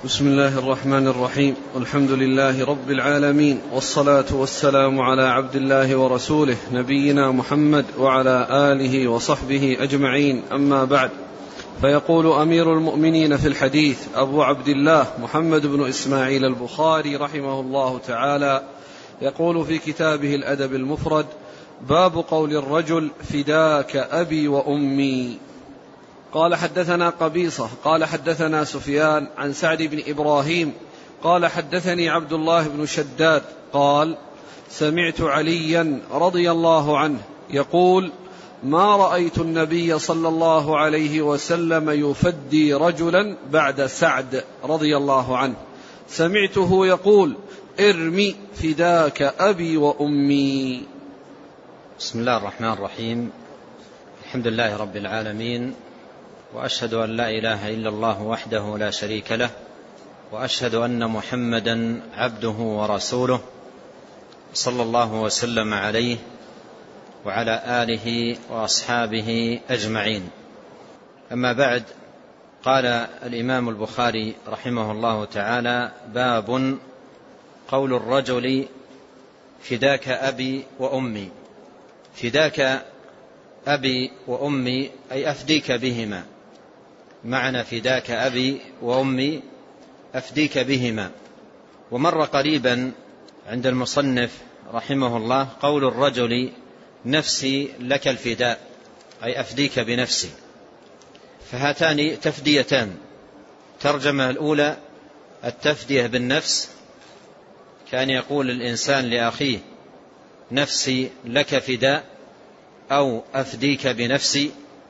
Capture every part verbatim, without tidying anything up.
بسم الله الرحمن الرحيم. والحمد لله رب العالمين، والصلاة والسلام على عبد الله ورسوله نبينا محمد وعلى آله وصحبه أجمعين، أما بعد. فيقول أمير المؤمنين في الحديث أبو عبد الله محمد بن إسماعيل البخاري رحمه الله تعالى، يقول في كتابه الأدب المفرد: باب قول الرجل فداك أبي وأمي. قال حدثنا قبيصة قال حدثنا سفيان عن سعد بن إبراهيم قال حدثني عبد الله بن شداد قال: سمعت عليا رضي الله عنه يقول: ما رأيت النبي صلى الله عليه وسلم يفدي رجلا بعد سعد رضي الله عنه، سمعته يقول: ارمي فداك أبي وأمي. بسم الله الرحمن الرحيم. الحمد لله رب العالمين، وأشهد أن لا إله إلا الله وحده لا شريك له، وأشهد أن محمدا عبده ورسوله، صلى الله وسلم عليه وعلى آله وأصحابه أجمعين. أما بعد، قال الإمام البخاري رحمه الله تعالى: باب قول الرجل فداك أبي وأمي. فداك أبي وأمي أي أفديك بهما، معنى فداك أبي وأمي أفديك بهما. ومر قريبا عند المصنف رحمه الله قول الرجل نفسي لك الفداء، أي أفديك بنفسي. فهاتان تفديتان. ترجمة الأولى التفدية بالنفس، كان يقول الإنسان لأخيه نفسي لك فداء أو أفديك بنفسي.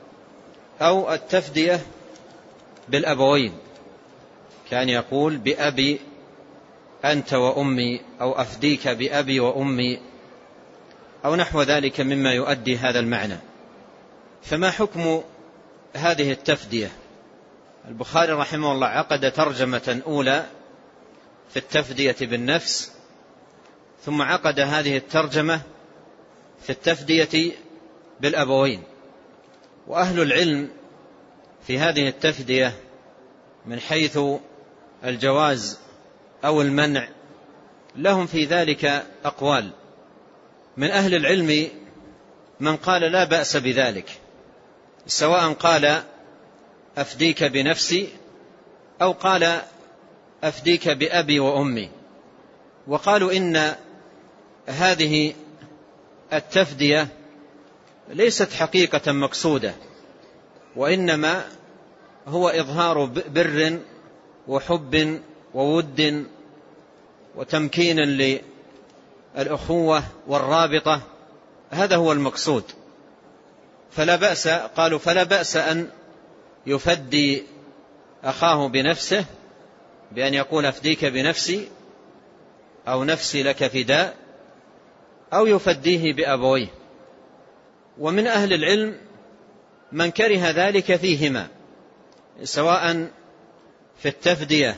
أو التفدية بالأبوين، كان يقول بأبي أنت وأمي، أو أفديك بأبي وأمي، أو نحو ذلك مما يؤدي هذا المعنى. فما حكم هذه التفدية؟ البخاري رحمه الله عقد ترجمة أولى في التفدية بالنفس، ثم عقد هذه الترجمة في التفدية بالأبوين. وأهل العلم في هذه التفدية من حيث الجواز أو المنع لهم في ذلك أقوال. من أهل العلم من قال لا بأس بذلك، سواء قال أفديك بنفسي أو قال أفديك بأبي وأمي. وقالوا إن هذه التفدية ليست حقيقة مقصودة، وإنما هو إظهار بر وحب وود وتمكين للأخوة والرابطة، هذا هو المقصود. فلا بأس، قالوا فلا بأس أن يفدي أخاه بنفسه، بأن يقول أفديك بنفسي أو نفسي لك فداء، أو يفديه بأبويه. ومن أهل العلم من كره ذلك فيهما، سواء في التفدية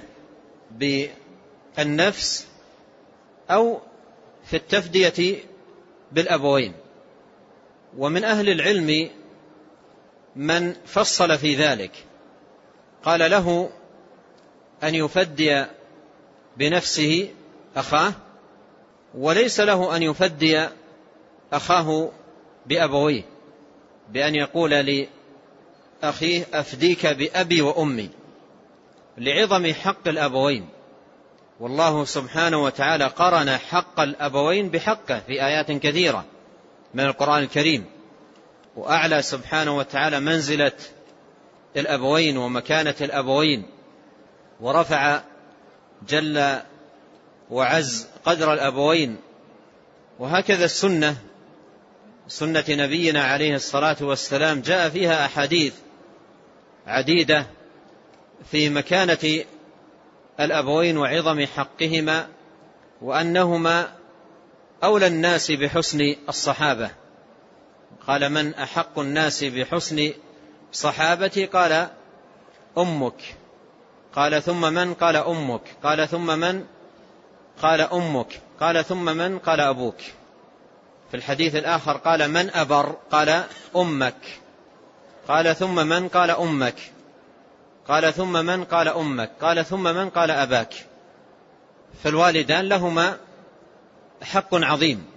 بالنفس أو في التفدية بالأبوين. ومن أهل العلم من فصل في ذلك، قال له أن يفدي بنفسه أخاه، وليس له أن يفدي أخاه بأبويه، بأن يقول لأخيه أفديك بأبي وأمي، لعظم حق الأبوين. والله سبحانه وتعالى قرن حق الأبوين بحقه في آيات كثيرة من القرآن الكريم، وأعلى سبحانه وتعالى منزلة الأبوين ومكانة الأبوين، ورفع جل وعز قدر الأبوين. وهكذا السنة، سنة نبينا عليه الصلاة والسلام، جاء فيها أحاديث عديدة في مكانة الأبوين وعظم حقهما، وأنهما أولى الناس بحسن الصحابة. قال: من أحق الناس بحسن صحابتي؟ قال: أمك. قال: ثم من؟ قال: أمك. قال: ثم من؟ قال: أمك. قال: ثم من؟ قال: أبوك. في الحديث الآخر قال: من أبر؟ قال: أمك. قال: ثم من؟ قال: أمك. قال ثم من؟ قال أمك. قال ثم من؟ قال أباك. فالوالدان لهما حق عظيم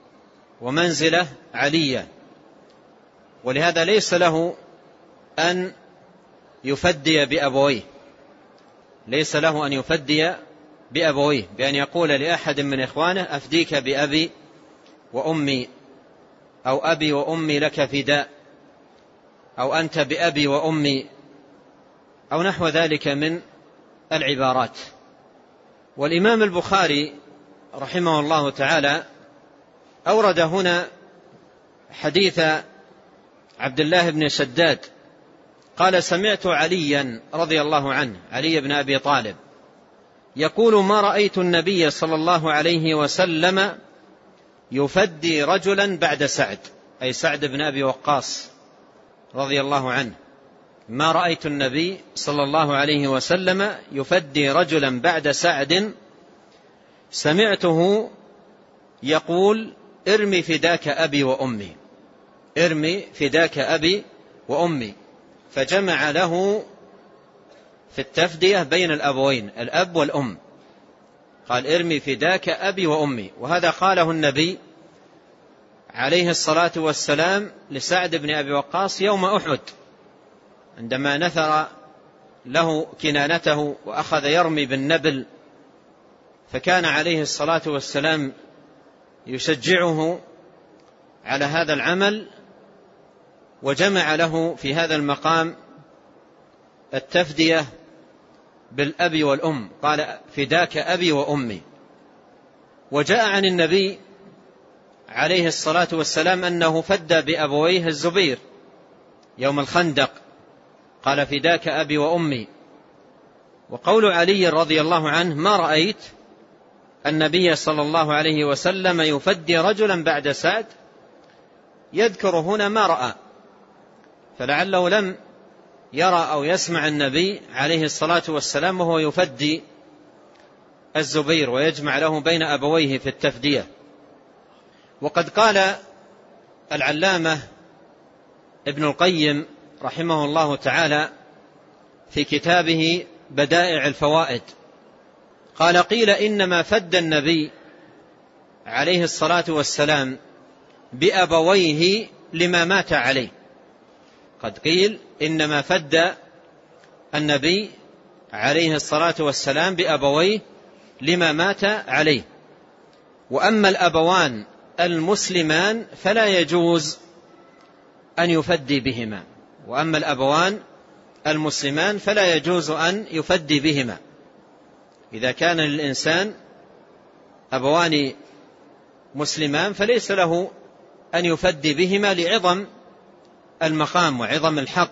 ومنزلة علية، ولهذا ليس له أن يفدي بأبويه، ليس له أن يفدي بأبويه بأن يقول لأحد من إخوانه أفديك بأبي وأمي، أو أبي وأمي لك فداء، أو أنت بأبي وأمي، أو نحو ذلك من العبارات. والإمام البخاري رحمه الله تعالى أورد هنا حديث عبد الله بن شداد قال سمعت عليا رضي الله عنه، علي بن أبي طالب، يقول ما رأيت النبي صلى الله عليه وسلم يفدي رجلا بعد سعد، أي سعد بن أبي وقاص رضي الله عنه، ما رأيت النبي صلى الله عليه وسلم يفدي رجلا بعد سعد سمعته يقول ارمي فداك أبي وأمي، ارمي فداك أبي وأمي، فجمع له في التفدية بين الأبوين الأب والأم، قال ارمي فداك أبي وأمي. وهذا قاله النبي عليه الصلاة والسلام لسعد بن أبي وقاص يوم أحد عندما نثر له كنانته وأخذ يرمي بالنبل، فكان عليه الصلاة والسلام يشجعه على هذا العمل، وجمع له في هذا المقام التفدية بالأب والأم، قال فداك أبي وأمي. وجاء عن النبي عليه الصلاة والسلام أنه فدى بأبويه الزبير يوم الخندق، قال فداك أبي وأمي. وقول علي رضي الله عنه ما رأيت النبي صلى الله عليه وسلم يفدي رجلا بعد سعد، يذكر هنا ما رأى، فلعله لم يرى أو يسمع النبي عليه الصلاة والسلام وهو يفدي الزبير ويجمع له بين أبويه في التفدية. وقد قال العلامة ابن القيم رحمه الله تعالى في كتابه بدائع الفوائد قال قيل إنما فد النبي عليه الصلاة والسلام بأبويه لما مات عليه، قد قيل إنما فد النبي عليه الصلاة والسلام بأبويه لما مات عليه، وأما الأبوان المسلمان فلا يجوز أن يفدي بهما، وأما الأبوان المسلمان فلا يجوز أن يفدي بهما. إذا كان للإنسان أبوان مسلمان فليس له أن يفدي بهما لعظم المقام وعظم الحق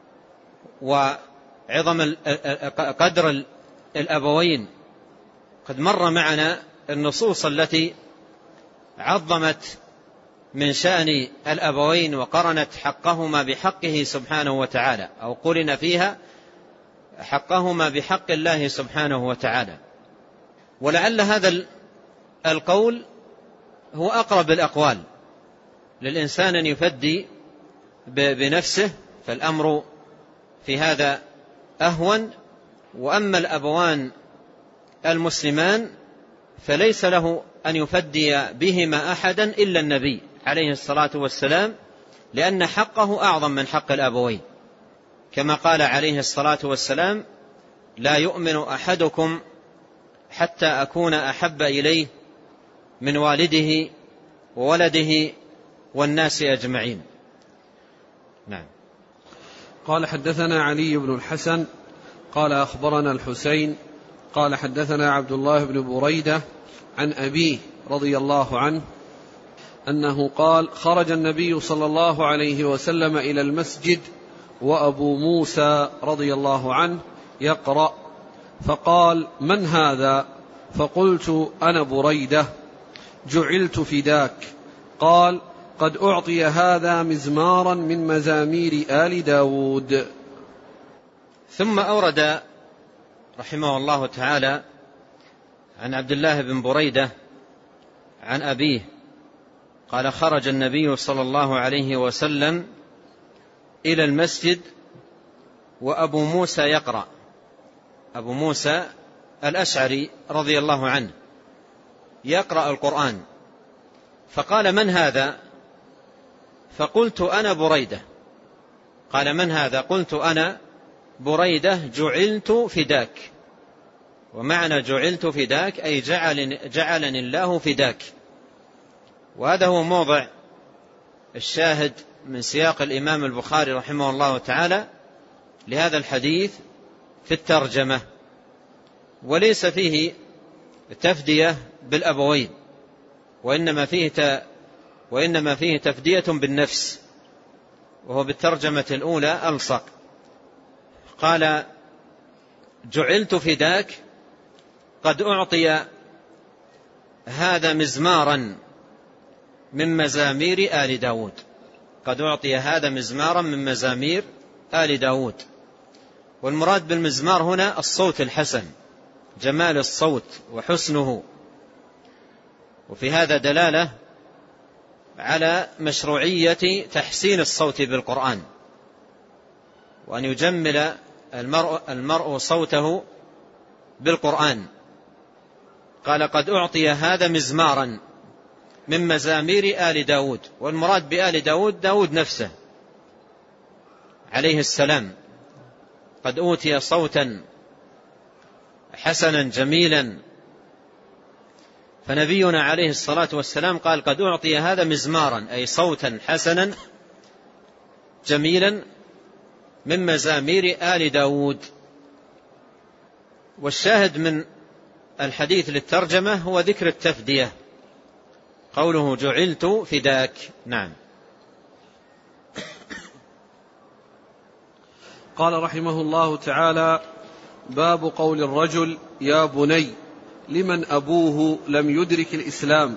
وعظم قدر الأبوين. قد مر معنا النصوص التي عظمت من شأن الأبوين وقرنت حقهما بحقه سبحانه وتعالى، أو قرن فيها حقهما بحق الله سبحانه وتعالى. ولعل هذا القول هو أقرب الأقوال للإنسان أن يفدي بنفسه، فالأمر في هذا أهون. وأما الأبوان المسلمان فليس له أن يفدي بهما أحدا إلا النبي عليه الصلاة والسلام، لأن حقه أعظم من حق الأبوين، كما قال عليه الصلاة والسلام لا يؤمن أحدكم حتى أكون أحب إليه من والده وولده والناس أجمعين. نعم. قال حدثنا علي بن الحسن قال أخبرنا الحسين قال حدثنا عبد الله بن بريدة عن أبيه رضي الله عنه أنه قال خرج النبي صلى الله عليه وسلم إلى المسجد وأبو موسى رضي الله عنه يقرأ، فقال من هذا؟ فقلت أنا بريدة جعلت فداك. قال قد أعطي هذا مزمارا من مزامير آل داود. ثم أورد رحمه الله تعالى عن عبد الله بن بريدة عن أبيه قال خرج النبي صلى الله عليه وسلم إلى المسجد وأبو موسى يقرأ، أبو موسى الأشعري رضي الله عنه يقرأ القرآن، فقال: من هذا؟ فقلت: أنا بريدة. قال: من هذا؟ قلت: أنا بريدة جعلت فداك. ومعنى جعلت فداك أي جعل جعلني الله فداك. وهذا هو موضع الشاهد من سياق الإمام البخاري رحمه الله تعالى لهذا الحديث في الترجمة، وليس فيه تفدية بالأبوين، وإنما فيه وإنما فيه تفدية بالنفس، وهو بالترجمة الأولى ألصق. قال: جعلت فداك قد أعطي هذا مزمارا من مزامير آل داود. قد أعطي هذا مزمارا من مزامير آل داود. والمراد بالمزمار هنا الصوت الحسن، جمال الصوت وحسنه. وفي هذا دلالة على مشروعية تحسين الصوت بالقرآن، وأن يجمل المرء, المرء صوته بالقرآن. قال: قد أعطي هذا مزمارا من مزامير آل داود. والمراد بآل داود داود نفسه عليه السلام، قد أوتي صوتا حسنا جميلا. فنبينا عليه الصلاة والسلام قال: قد أعطي هذا مزمارا، أي صوتا حسنا جميلا من مزامير آل داود. والشاهد من الحديث للترجمة هو ذكر التفدية، قوله: جعلت فداك. نعم. قال رحمه الله تعالى: باب قول الرجل يا بني لمن أبوه لم يدرك الإسلام.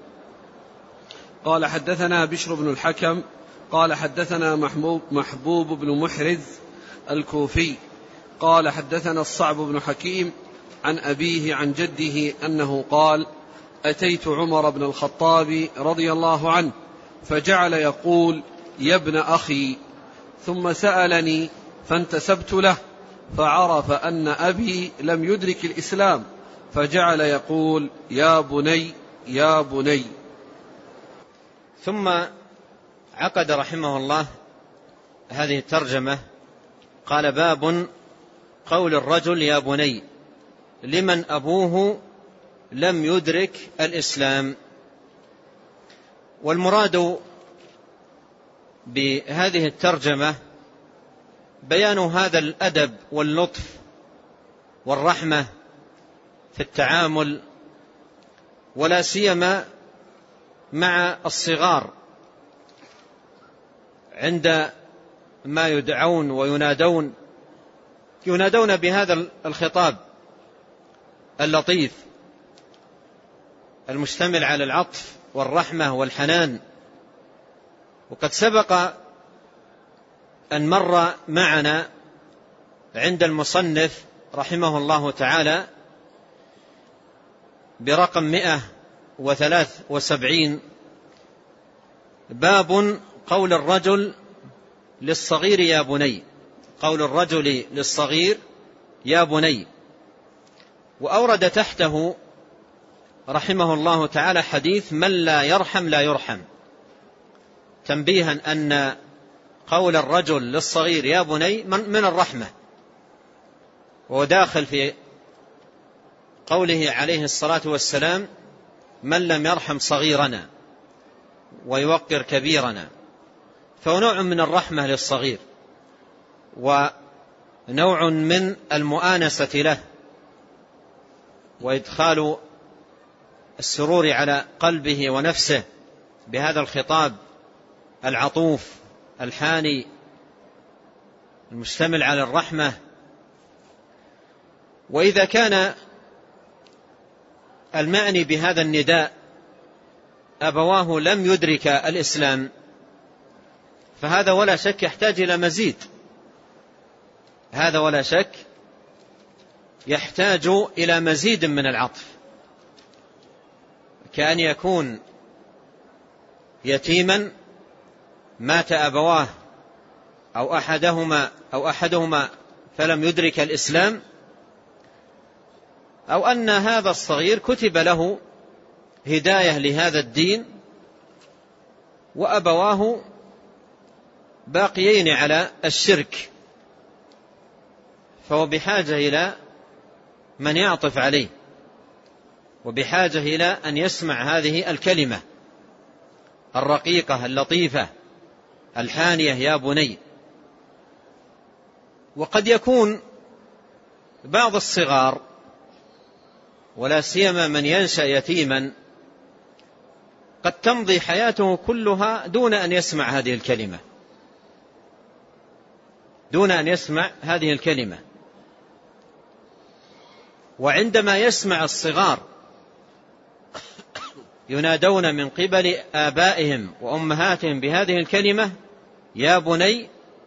قال: حدثنا بشر بن الحكم قال حدثنا محبوب, محبوب بن محرز الكوفي قال حدثنا الصعب بن حكيم عن أبيه عن جده أنه قال: أتيت عمر بن الخطاب رضي الله عنه فجعل يقول: يا ابن أخي، ثم سألني فانتسبت له فعرف أن أبي لم يدرك الإسلام فجعل يقول: يا بني يا بني. ثم عقد رحمه الله هذه الترجمة، قال: باب قول الرجل يا بني لمن أبوه لم يدرك الإسلام. والمراد بهذه الترجمة بيان هذا الأدب واللطف والرحمة في التعامل، ولا سيما مع الصغار عند ما يدعون وينادون ينادون بهذا الخطاب اللطيف المشتمل على العطف والرحمة والحنان. وقد سبق أن مر معنا عند المصنف رحمه الله تعالى برقم مئة وثلاث وسبعين باب قول الرجل للصغير يا بني، قول الرجل للصغير يا بني. وأورد تحته رحمه الله تعالى حديث من لا يرحم لا يرحم، تنبيها أن قول الرجل للصغير يا بني من الرحمة، وداخل في قوله عليه الصلاة والسلام: من لم يرحم صغيرنا ويوقر كبيرنا. فهو نوع من الرحمة للصغير، ونوع من المؤانسة له، وإدخال السرور على قلبه ونفسه بهذا الخطاب العطوف الحاني المشتمل على الرحمة. وإذا كان المعني بهذا النداء أبواه لم يدرك الإسلام، فهذا ولا شك يحتاج إلى مزيد، هذا ولا شك يحتاج إلى مزيد من العطف، كأن يكون يتيما مات أبواه أو أحدهما أو أحدهما فلم يدرك الإسلام، أو أن هذا الصغير كتب له هداية لهذا الدين وأبواه باقيين على الشرك، فهو بحاجة إلى من يعطف عليه، وبحاجة إلى أن يسمع هذه الكلمة الرقيقة اللطيفة الحانية يا بني. وقد يكون بعض الصغار ولا سيما من ينشأ يتيما قد تمضي حياته كلها دون أن يسمع هذه الكلمة، دون أن يسمع هذه الكلمة. وعندما يسمع الصغار ينادون من قبل آبائهم وأمهاتهم بهذه الكلمة يا بني،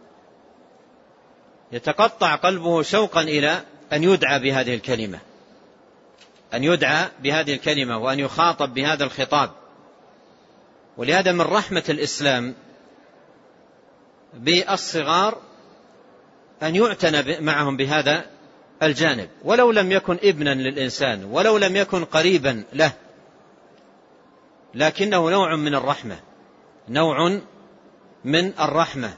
يتقطع قلبه شوقا إلى أن يدعى بهذه الكلمة، أن يدعى بهذه الكلمة وأن يخاطب بهذا الخطاب. ولهذا من رحمة الإسلام بالصغار أن يعتنى معهم بهذا الجانب، ولو لم يكن ابنا للإنسان ولو لم يكن قريبا له، لكنه نوع من الرحمة، نوع من الرحمة.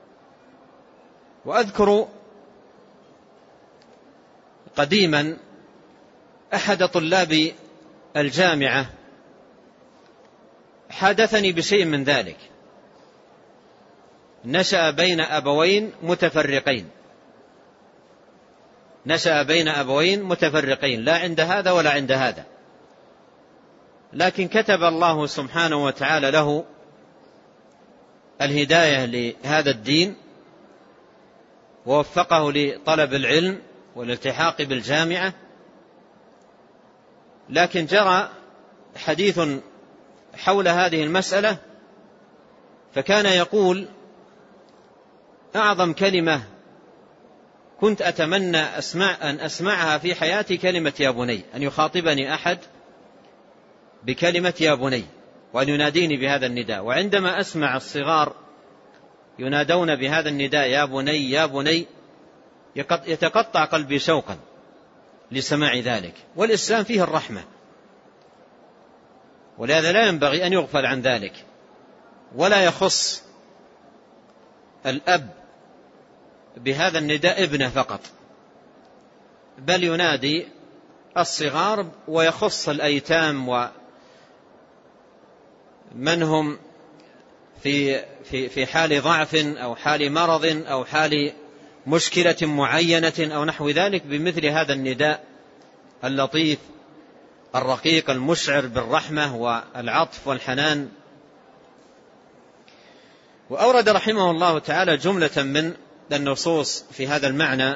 وأذكر قديما أحد طلاب الجامعة حدثني بشيء من ذلك. نشأ بين أبوين متفرقين، نشأ بين أبوين متفرقين لا عند هذا ولا عند هذا، لكن كتب الله سبحانه وتعالى له الهداية لهذا الدين ووفقه لطلب العلم والالتحاق بالجامعة. لكن جرى حديث حول هذه المسألة، فكان يقول أعظم كلمة كنت أتمنى أسمع أن أسمعها في حياتي كلمة يا بني، أن يخاطبني أحد بكلمة يا بني وأن يناديني بهذا النداء. وعندما أسمع الصغار ينادون بهذا النداء يا بني يا بني يتقطع قلبي شوقا لسماع ذلك. والإسلام فيه الرحمة، ولهذا لا ينبغي أن يغفل عن ذلك، ولا يخص الأب بهذا النداء ابنه فقط، بل ينادي الصغار ويخص الأيتام ومن هم في في في حال ضعف أو حال مرض أو حال مشكلة معينة أو نحو ذلك بمثل هذا النداء اللطيف الرقيق المشعر بالرحمة والعطف والحنان. وأورد رحمه الله تعالى جملة من النصوص في هذا المعنى،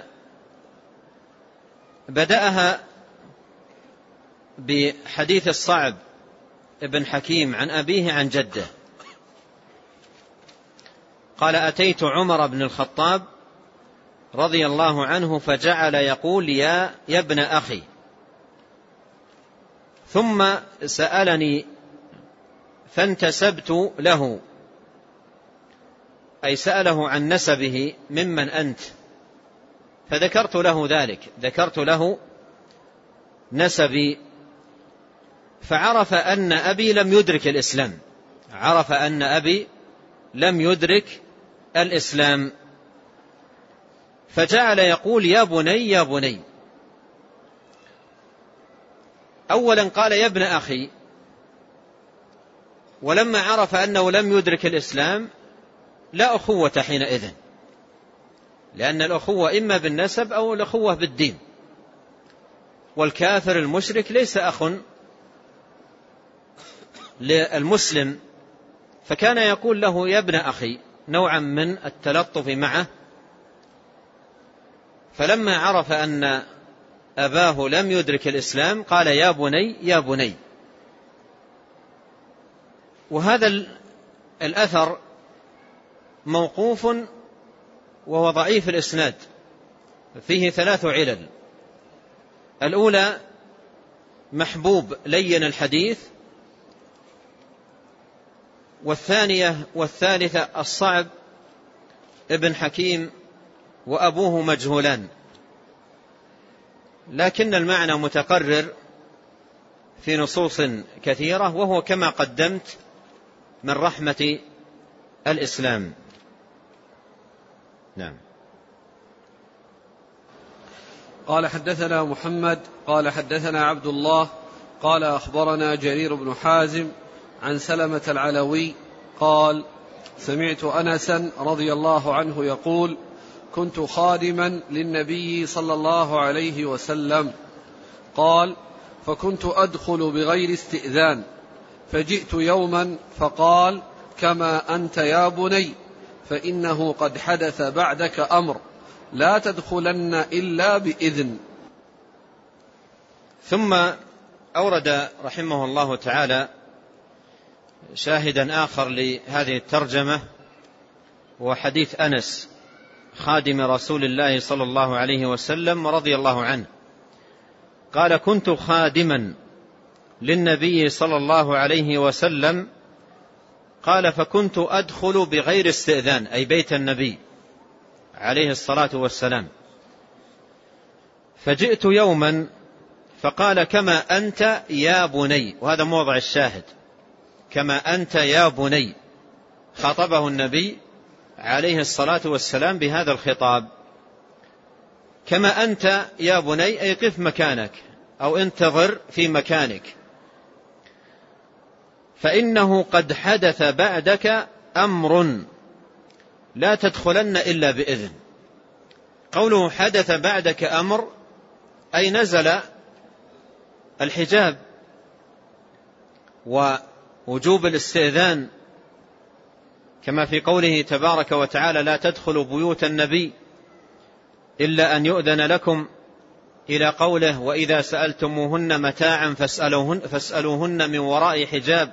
بدأها بحديث الصعب ابن حكيم عن أبيه عن جده قال أتيت عمر بن الخطاب رضي الله عنه فجعل يقول يا يا ابن أخي، ثم سألني فانتسبت له، أي سأله عن نسبه ممن أنت، فذكرت له ذلك، ذكرت له نسبي، فعرف أن أبي لم يدرك الإسلام، عرف أن أبي لم يدرك الإسلام، فجعل يقول يا بني يا بني. أولا قال يا ابن أخي، ولما عرف أنه لم يدرك الإسلام لا أخوة حينئذ، لأن الأخوة إما بالنسب أو الأخوة بالدين، والكافر المشرك ليس أخ للمسلم، فكان يقول له يا ابن أخي نوعا من التلطف معه. فلما عرف أن أباه لم يدرك الإسلام قال يا بني يا بني. وهذا الأثر موقوف وهو ضعيف الإسناد، فيه ثلاث علل. الأولى محبوب لين الحديث، والثانية والثالثة الصعب ابن حكيم وأبوه مجهولان، لكن المعنى متقرر في نصوص كثيرة، وهو كما قدمت من رحمة الإسلام. نعم. قال حدثنا محمد قال حدثنا عبد الله قال أخبرنا جرير بن حازم عن سلمة العلوي قال سمعت أنسا رضي الله عنه يقول كنت خادما للنبي صلى الله عليه وسلم قال فكنت أدخل بغير استئذان فجئت يوما فقال كما أنت يا بني فإنه قد حدث بعدك أمر لا تدخلن إلا بإذن. ثم أورد رحمه الله تعالى شاهدا آخر لهذه الترجمة، وحديث أنس خادم رسول الله صلى الله عليه وسلم رضي الله عنه قال كنت خادما للنبي صلى الله عليه وسلم قال فكنت أدخل بغير استئذان، أي بيت النبي عليه الصلاة والسلام، فجئت يوما فقال كما أنت يا بني، وهذا موضع الشاهد، كما أنت يا بني، خاطبه النبي عليه الصلاة والسلام بهذا الخطاب، كما أنت يا بني أي قف مكانك أو انتظر في مكانك، فإنه قد حدث بعدك أمر لا تدخلن إلا بإذن. قوله حدث بعدك أمر أي نزل الحجاب ووجوب الاستئذان، كما في قوله تبارك وتعالى لا تدخلوا بيوت النبي إلا أن يؤذن لكم، إلى قوله وإذا سألتموهن متاعا فاسألوهن, فاسألوهن من وراء حجاب،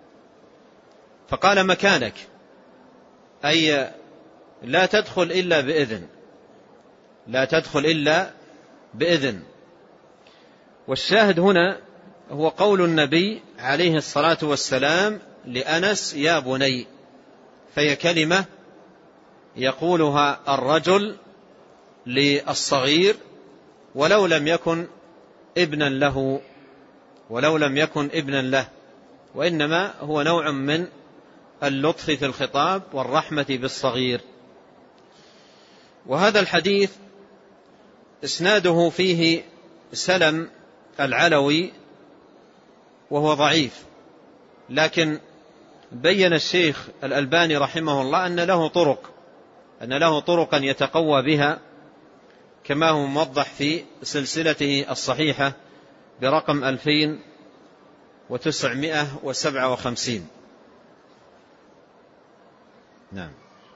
فقال مكانك أي لا تدخل إلا بإذن، لا تدخل إلا بإذن. والشاهد هنا هو قول النبي عليه الصلاة والسلام لأنس يا بني، فهي كلمة يقولها الرجل للصغير ولو لم يكن ابنا له، ولو لم يكن ابنا له، وإنما هو نوع من اللطف في الخطاب والرحمة بالصغير. وهذا الحديث إسناده فيه سلم العلوي وهو ضعيف، لكن بين الشيخ الألباني رحمه الله أن له طرق أن له طرقا يتقوى بها، كما هو موضح في سلسلته الصحيحة برقم ألفين وتسعمائة وسبعة وخمسين. نعم.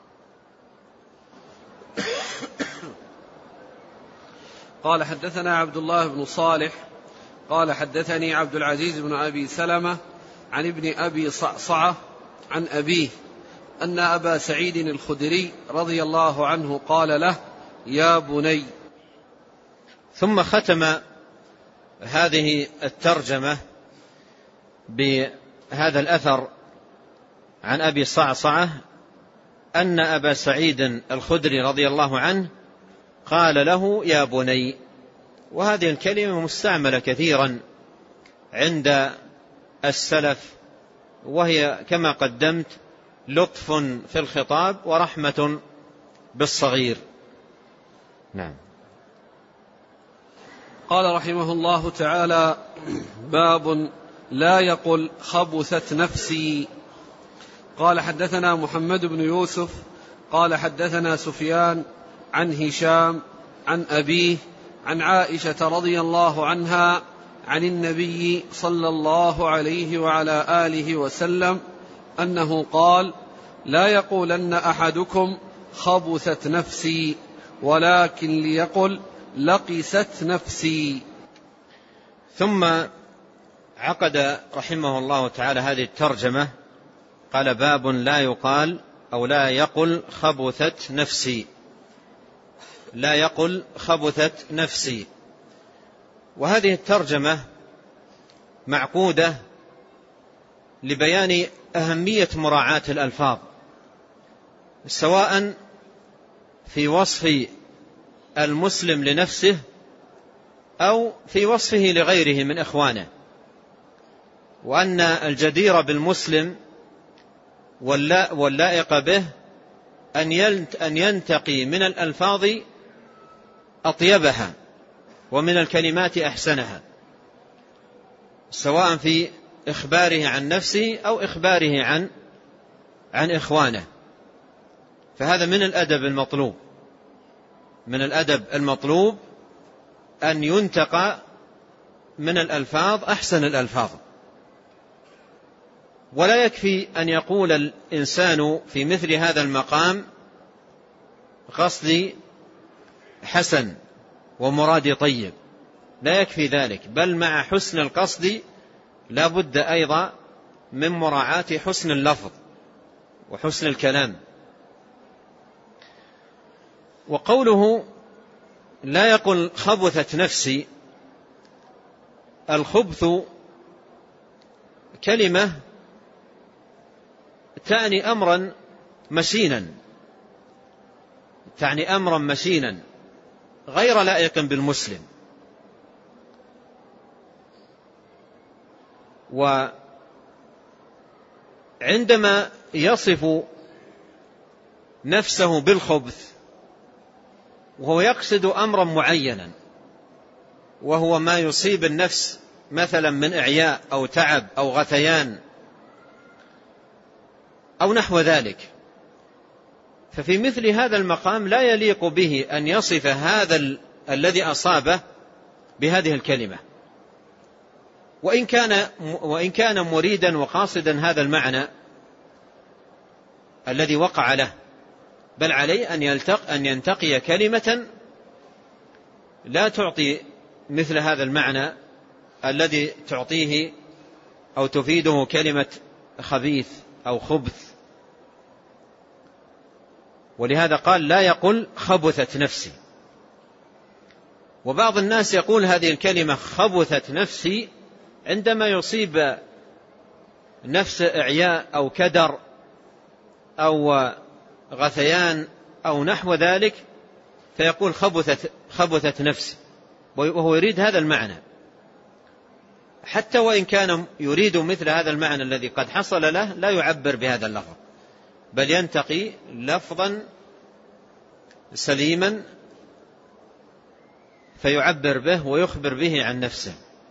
قال حدثنا عبد الله بن صالح قال حدثني عبد العزيز بن أبي سلمة عن ابن أبي صعصعة عن أبيه أن أبا سعيد الخدري رضي الله عنه قال له يا بني. ثم ختم هذه الترجمة بهذا الأثر عن أبي صعصعة أن أبا سعيد الخدري رضي الله عنه قال له يا بني. وهذه الكلمة مستعملة كثيرا عند السلف، وهي كما قدمت لطف في الخطاب ورحمة بالصغير. نعم. قال رحمه الله تعالى باب لا يقل خبثت نفسي. قال حدثنا محمد بن يوسف قال حدثنا سفيان عن هشام عن أبيه عن عائشة رضي الله عنها عن النبي صلى الله عليه وعلى آله وسلم أنه قال لا يقولن أحدكم خبثت نفسي ولكن ليقل لقست نفسي. ثم عقد رحمه الله تعالى هذه الترجمة قال باب لا يقال أو لا يقل خبثت نفسي، لا يقل خبثت نفسي. وهذه الترجمة معقودة لبيان أهمية مراعاة الألفاظ، سواء في وصف المسلم لنفسه أو في وصفه لغيره من إخوانه، وأن الجدير بالمسلم واللائق به أن ينتقي من الألفاظ أطيبها ومن الكلمات أحسنها، سواء في إخباره عن نفسه أو إخباره عن عن إخوانه. فهذا من الأدب المطلوب، من الأدب المطلوب أن ينتقى من الألفاظ أحسن الألفاظ. ولا يكفي أن يقول الإنسان في مثل هذا المقام قصدي حسن ومرادي طيب، لا يكفي ذلك، بل مع حسن القصد لا بد أيضا من مراعاة حسن اللفظ وحسن الكلام. وقوله لا يقل خبثت نفسي، الخبث كلمة تعني أمرا مشينا، تعني أمرا مشينا غير لائق بالمسلم. وعندما يصف نفسه بالخبث وهو يقصد أمرا معينا، وهو ما يصيب النفس مثلا من إعياء أو تعب أو غثيان أو نحو ذلك، ففي مثل هذا المقام لا يليق به أن يصف هذا ال... الذي أصابه بهذه الكلمة، وإن كان وإن كان مريدا وقاصدا هذا المعنى الذي وقع له، بل عليه أن يلتق أن ينتقي كلمة لا تعطي مثل هذا المعنى الذي تعطيه أو تفيده كلمة خبيث أو خبث. ولهذا قال لا يقل خبثت نفسي. وبعض الناس يقول هذه الكلمة خبثت نفسي عندما يصيب نفس إعياء أو كدر أو غثيان أو نحو ذلك، فيقول خبثت, خبثت نفسي، وهو يريد هذا المعنى، حتى وإن كان يريد مثل هذا المعنى الذي قد حصل له لا يعبر بهذا اللفظ، بل ينتقي لفظا سليما فيعبر به ويخبر به عن نفسه.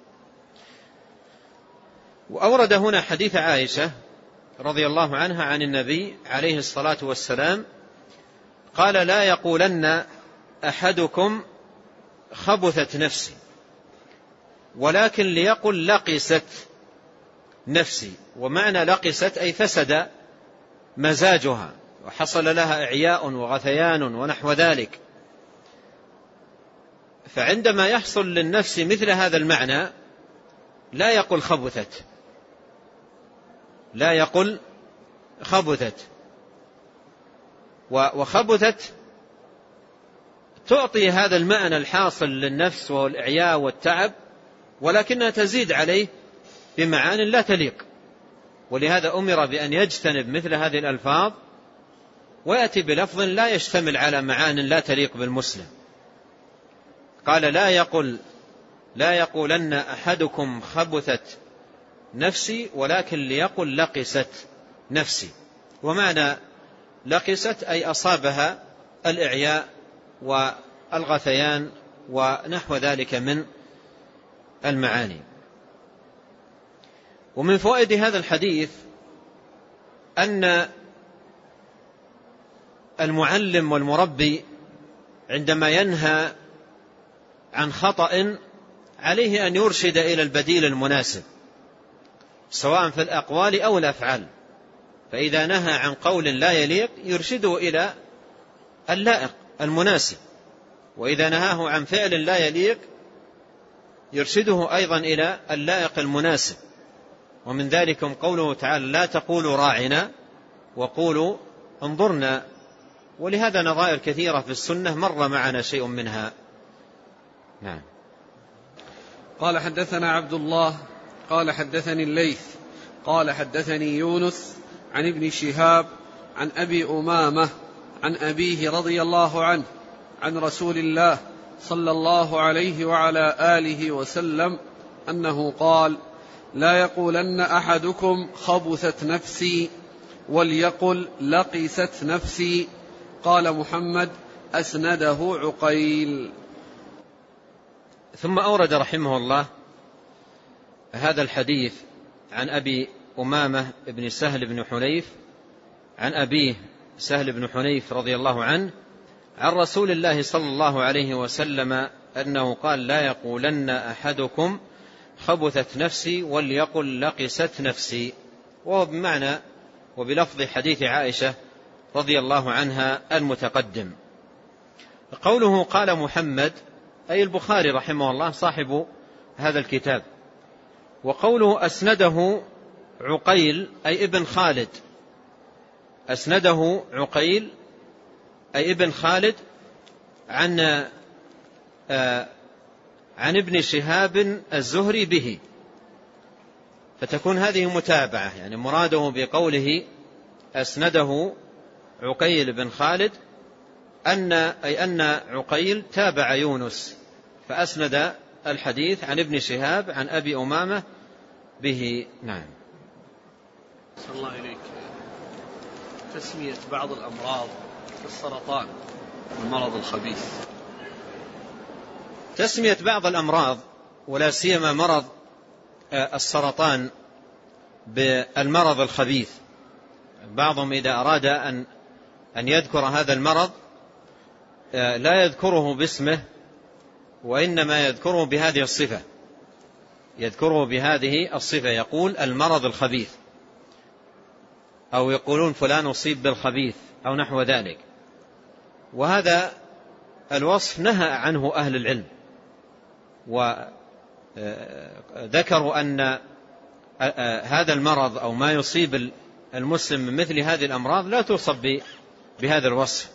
وأورد هنا حديث عائشة رضي الله عنها عن النبي عليه الصلاة والسلام قال لا يقولن أحدكم خبثت نفسي، ولكن ليقل لقست نفسي. ومعنى لقست أي فسد مزاجها وحصل لها إعياء وغثيان ونحو ذلك. فعندما يحصل للنفس مثل هذا المعنى لا يقل خبثت، لا يقل خبثت. وخبثت تعطي هذا المعنى الحاصل للنفس وهو الإعياء والتعب، ولكنها تزيد عليه بمعان لا تليق. ولهذا أمر بأن يجتنب مثل هذه الألفاظ ويأتي بلفظ لا يشتمل على معان لا تليق بالمسلم. قال لا يقل لا يقولن أحدكم خبثت نفسي، ولكن ليقل لقست نفسي. ومعنى لقست أي أصابها الإعياء والغثيان ونحو ذلك من المعاني. ومن فوائد هذا الحديث أن المعلم والمربي عندما ينهى عن خطأ عليه أن يرشد إلى البديل المناسب، سواء في الأقوال أو الأفعال. فإذا نهى عن قول لا يليق يرشده إلى اللائق المناسب، وإذا نهاه عن فعل لا يليق يرشده أيضا إلى اللائق المناسب. ومن ذلك قوله تعالى لا تقولوا راعنا وقولوا انظرنا. ولهذا نظائر كثيرة في السنة مر معنا شيء منها. نعم. قال حدثنا عبد الله قال حدثني الليث قال حدثني يونس عن ابن شهاب عن أبي أمامة عن أبيه رضي الله عنه عن رسول الله صلى الله عليه وعلى آله وسلم أنه قال: لا يقولن أحدكم خبثت نفسي وليقل لقست نفسي. قال محمد: أسنده عقيل. ثم أورد رحمه الله هذا الحديث عن أبي أمامة بن سهل بن حنيف عن أبيه سهل بن حنيف رضي الله عنه عن رسول الله صلى الله عليه وسلم أنه قال: لا يقولن أحدكم خبثت نفسي وليقل لقست نفسي، وهو بمعنى وبلفظ حديث عائشة رضي الله عنها المتقدم. قوله قال محمد أي البخاري رحمه الله صاحب هذا الكتاب، وقوله أسنده عقيل أي ابن خالد، أسنده عقيل أي ابن خالد عن آه عن ابن شهاب الزهري به، فتكون هذه متابعة، يعني مراده بقوله أسنده عقيل بن خالد أن أي أن عقيل تابع يونس فأسند الحديث عن ابن شهاب عن أبي أمامة به. نعم. صلى الله عليك. تسمية بعض الأمراض كالسرطان المرض الخبيث، تسمية بعض الأمراض ولا سيما مرض السرطان بالمرض الخبيث، بعضهم إذا أراد أن أن يذكر هذا المرض لا يذكره باسمه، وإنما يذكره بهذه الصفة، يذكره بهذه الصفة، يقول المرض الخبيث، أو يقولون فلان أصيب بالخبيث أو نحو ذلك. وهذا الوصف نهى عنه أهل العلم، وذكروا أن هذا المرض أو ما يصيب المسلم من مثل هذه الأمراض لا توصف بهذا الوصف.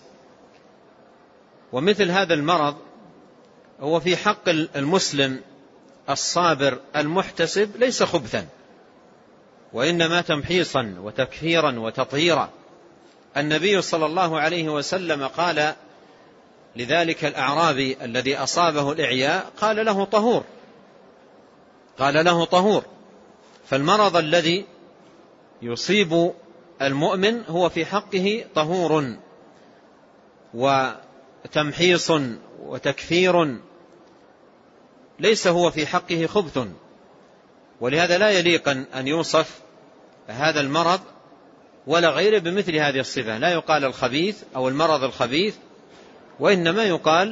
ومثل هذا المرض هو في حق المسلم الصابر المحتسب ليس خبثا، وإنما تمحيصا وتكفيرا وتطهيرا. النبي صلى الله عليه وسلم قال لذلك الأعرابي الذي أصابه الإعياء قال له طهور، قال له طهور. فالمرض الذي يصيب المؤمن هو في حقه طهور وتمحيص وتكفير، ليس هو في حقه خبث. ولهذا لا يليق أن يوصف هذا المرض ولا غيره بمثل هذه الصفة، لا يقال الخبيث أو المرض الخبيث، وإنما يقال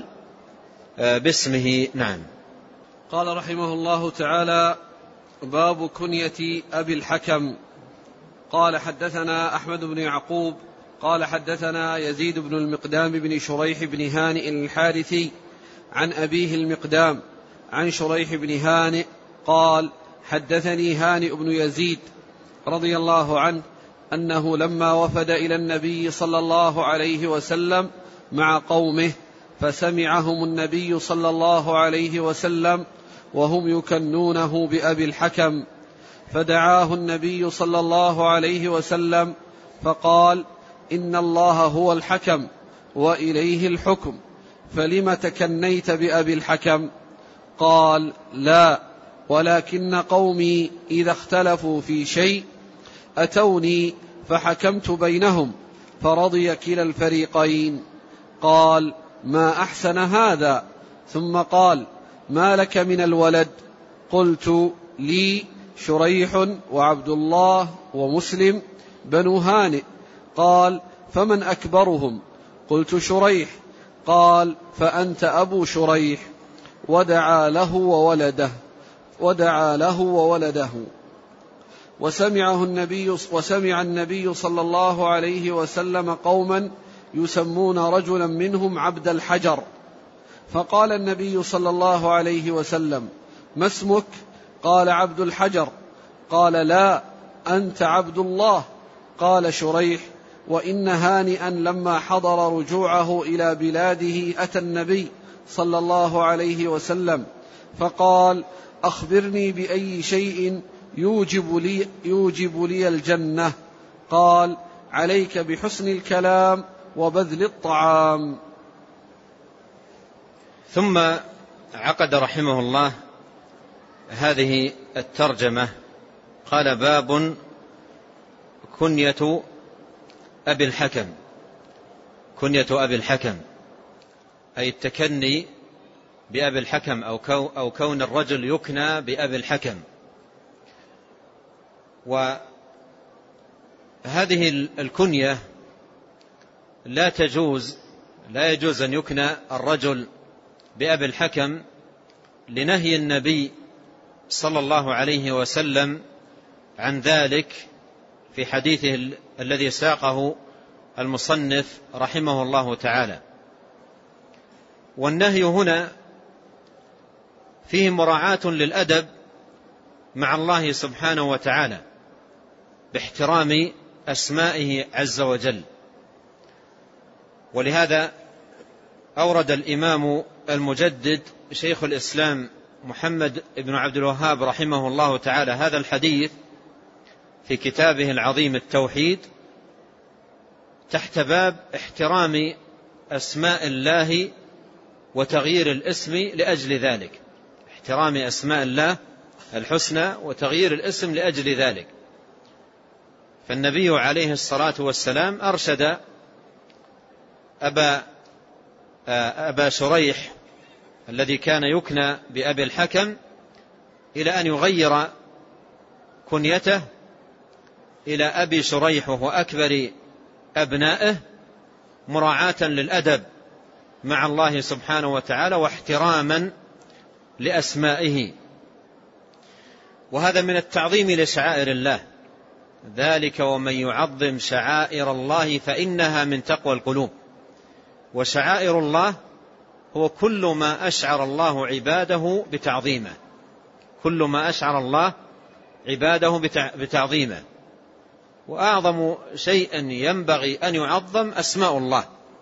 باسمه. نعم. قال رحمه الله تعالى: باب كنية أبي الحكم. قال حدثنا أحمد بن يعقوب قال حدثنا يزيد بن المقدام بن شريح بن هانئ الحارثي عن أبيه المقدام عن شريح بن هانئ قال: حدثني هانئ بن يزيد رضي الله عنه أنه لما وفد إلى النبي صلى الله عليه وسلم مع قومه فسمعهم النبي صلى الله عليه وسلم وهم يكنونه بأبي الحكم، فدعاه النبي صلى الله عليه وسلم فقال: إن الله هو الحكم وإليه الحكم، فلم تكنيت بأبي الحكم؟ قال: لا، ولكن قومي إذا اختلفوا في شيء أتوني فحكمت بينهم فرضي كلا الفريقين. قال: ما أحسن هذا. ثم قال: ما لك من الولد؟ قلت: لي شريح وعبد الله ومسلم بنو هانئ. قال: فمن أكبرهم؟ قلت: شريح. قال: فأنت أبو شريح. ودعا له وولده ودعا له وولده وسمعه النبي وسمع النبي صلى الله عليه وسلم قوما يسمون رجلا منهم عبد الحجر، فقال النبي صلى الله عليه وسلم: ما اسمك؟ قال: عبد الحجر. قال: لا، أنت عبد الله. قال شريح: وإن هانئا لما حضر رجوعه إلى بلاده أتى النبي صلى الله عليه وسلم فقال: أخبرني بأي شيء يوجب لي, يوجب لي الجنة. قال: عليك بحسن الكلام وبذل الطعام. ثم عقد رحمه الله هذه الترجمة، قال: باب كنية أبي الحكم. كنية أبي الحكم أي التكني بأبي الحكم أو كون الرجل يكنى بأبي الحكم. وهذه الكنية لا تجوز لا يجوز أن يكنى الرجل بأبي الحكم لنهي النبي صلى الله عليه وسلم عن ذلك في حديثه الذي ساقه المصنف رحمه الله تعالى. والنهي هنا فيه مراعاة للأدب مع الله سبحانه وتعالى باحترام أسمائه عز وجل. ولهذا أورد الإمام المجدد شيخ الإسلام محمد بن عبد الوهاب رحمه الله تعالى هذا الحديث في كتابه العظيم التوحيد تحت باب احترام أسماء الله وتغيير الاسم لأجل ذلك. احترام أسماء الله الحسنى وتغيير الاسم لأجل ذلك. فالنبي عليه الصلاة والسلام أرشد أبا, أبا شريح الذي كان يكنى بأبي الحكم إلى أن يغير كنيته إلى أبي شريح وهو أكبر أبنائه، مراعاة للأدب مع الله سبحانه وتعالى واحتراما لأسمائه. وهذا من التعظيم لشعائر الله، ذلك ومن يعظم شعائر الله فإنها من تقوى القلوب. وشعائر الله هو كل ما أشعر الله عباده بتعظيمه، كل ما أشعر الله عباده بتعظيمه. وأعظم شيء ينبغي أن يعظم أسماء الله،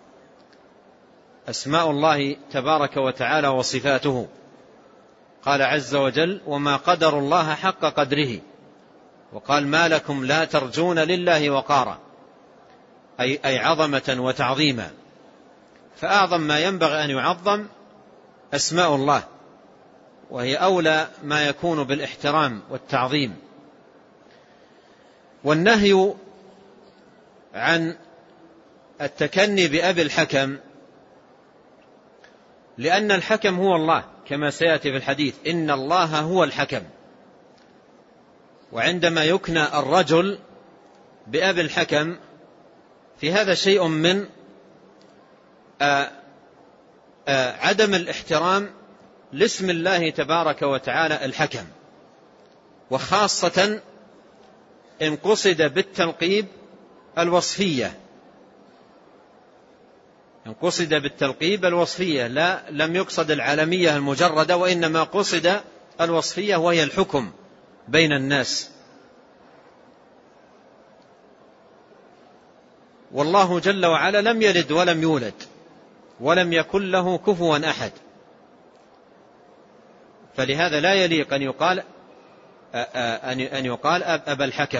أسماء الله تبارك وتعالى وصفاته. قال عز وجل: وما قدر الله حق قدره. وقال: ما لكم لا ترجون لله وقارا، أي, أي عظمة وتعظيما. فأعظم ما ينبغي أن يعظم أسماء الله، وهي أولى ما يكون بالاحترام والتعظيم. والنهي عن التكني بأبي الحكم لأن الحكم هو الله، كما سيأتي في الحديث: إن الله هو الحكم. وعندما يكنى الرجل بأبي الحكم في هذا شيء من آآ آآ عدم الاحترام لاسم الله تبارك وتعالى الحكم، وخاصة إن قصد بالتلقيب الوصفية، إن قصد بالتلقيب الوصفية لا لم يقصد العالمية المجردة، وإنما قصد الوصفية وهي الحكم بين الناس. والله جل وعلا لم يلد ولم يولد ولم يكن له كفوا أحد، فلهذا لا يليق أن يقال أن يقال أبا الحكم.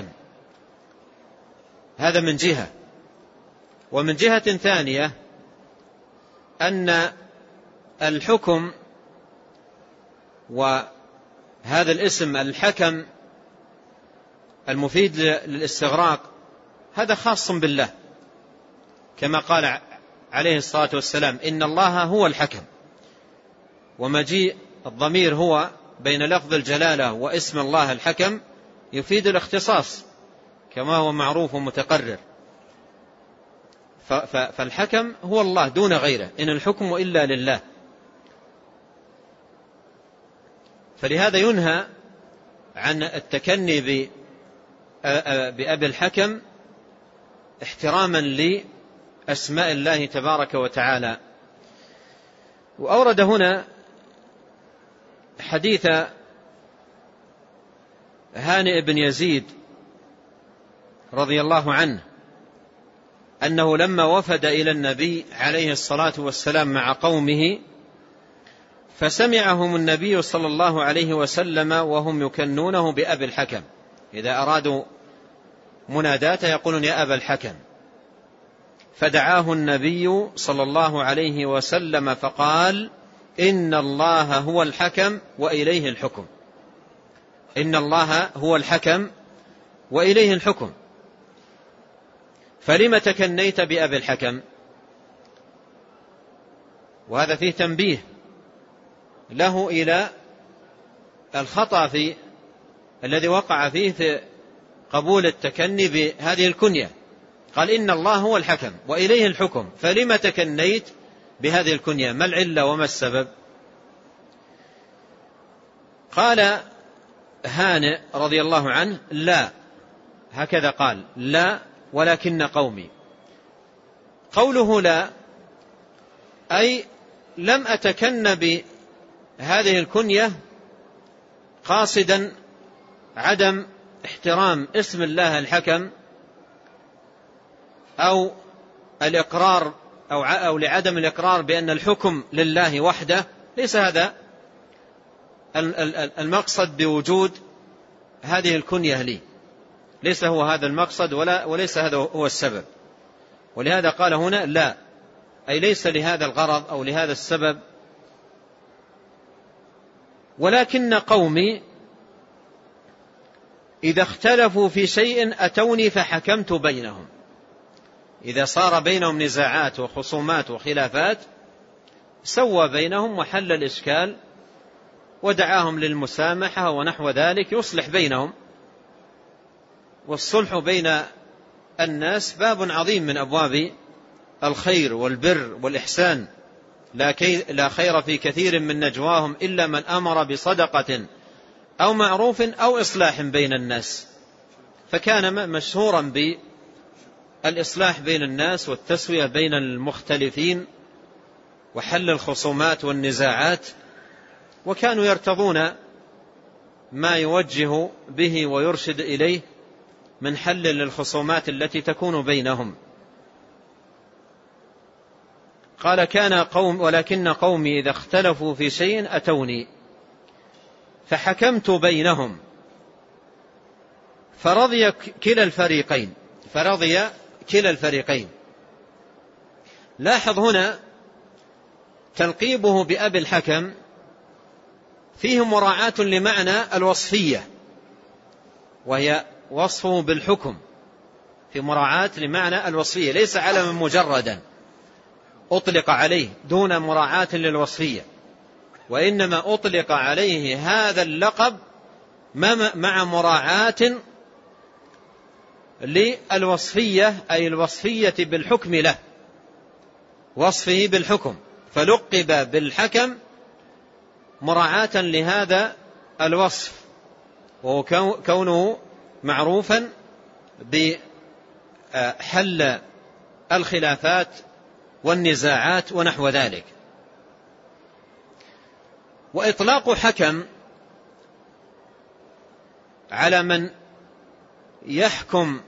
هذا من جهة. ومن جهة ثانية أن الحكم وهذا الاسم الحكم المفيد للاستغراق هذا خاص بالله، كما قال عليه الصلاة والسلام: إن الله هو الحكم. ومجيء الضمير هو بين لفظ الجلالة واسم الله الحكم يفيد الاختصاص كما هو معروف ومتقرر. فالحكم هو الله دون غيره، إن الحكم إلا لله. فلهذا ينهى عن التكني بأبي الحكم احتراما لأسماء الله تبارك وتعالى. وأورد هنا حديث هانئ بن يزيد رضي الله عنه أنه لما وفد إلى النبي عليه الصلاة والسلام مع قومه فسمعهم النبي صلى الله عليه وسلم وهم يكنونه بأبي الحكم، إذا أرادوا مناداته يقولون: يا أبا الحكم. فدعاه النبي صلى الله عليه وسلم فقال: إن الله هو الحكم وإليه الحكم. إن الله هو الحكم وإليه الحكم، فلم تكنيت بأبي الحكم؟ وهذا فيه تنبيه له إلى الخطأ في الذي وقع فيه في قبول التكني بهذه الكنية. قال: إن الله هو الحكم وإليه الحكم، فلم تكنيت بهذه الكنية؟ ما العلة وما السبب؟ قال هانئ رضي الله عنه: لا، هكذا قال: لا ولكن قومي. قوله لا أي لم أتكن بهذه الكنية قاصدا عدم احترام اسم الله الحكم أو الإقرار أو, أو لعدم الإقرار بأن الحكم لله وحده. ليس هذا المقصد بوجود هذه الكنية لي، ليس هو هذا المقصد ولا وليس هذا هو السبب. ولهذا قال هنا لا، أي ليس لهذا الغرض أو لهذا السبب. ولكن قومي إذا اختلفوا في شيء أتوني فحكمت بينهم. إذا صار بينهم نزاعات وخصومات وخلافات سوى بينهم وحل الإشكال ودعاهم للمسامحة ونحو ذلك، يصلح بينهم. والصلح بين الناس باب عظيم من أبواب الخير والبر والإحسان، لا خير في كثير من نجواهم إلا من أمر بصدقة أو معروف أو إصلاح بين الناس. فكان مشهورا بالإصلاح بين الناس والتسوية بين المختلفين وحل الخصومات والنزاعات، وكانوا يرتضون ما يوجه به ويرشد إليه من حل للخصومات التي تكون بينهم. قال كان قوم ولكن قومي إذا اختلفوا في شيء أتوني فحكمت بينهم فرضي كلا الفريقين فرضي كلا الفريقين. لاحظ هنا تلقيبه بأبي الحكم فيه مراعاة لمعنى الوصفية، وهي وصفه بالحكم، في مراعاة لمعنى الوصفية، ليس علما مجردا أطلق عليه دون مراعاة للوصفية، وإنما أطلق عليه هذا اللقب مع مراعاة للوصفية، أي الوصفية بالحكم له، وصفه بالحكم، فلقب بالحكم مراعاة لهذا الوصف، وهو كونه معروفا بحل الخلافات والنزاعات ونحو ذلك. وإطلاق حكم على من يحكم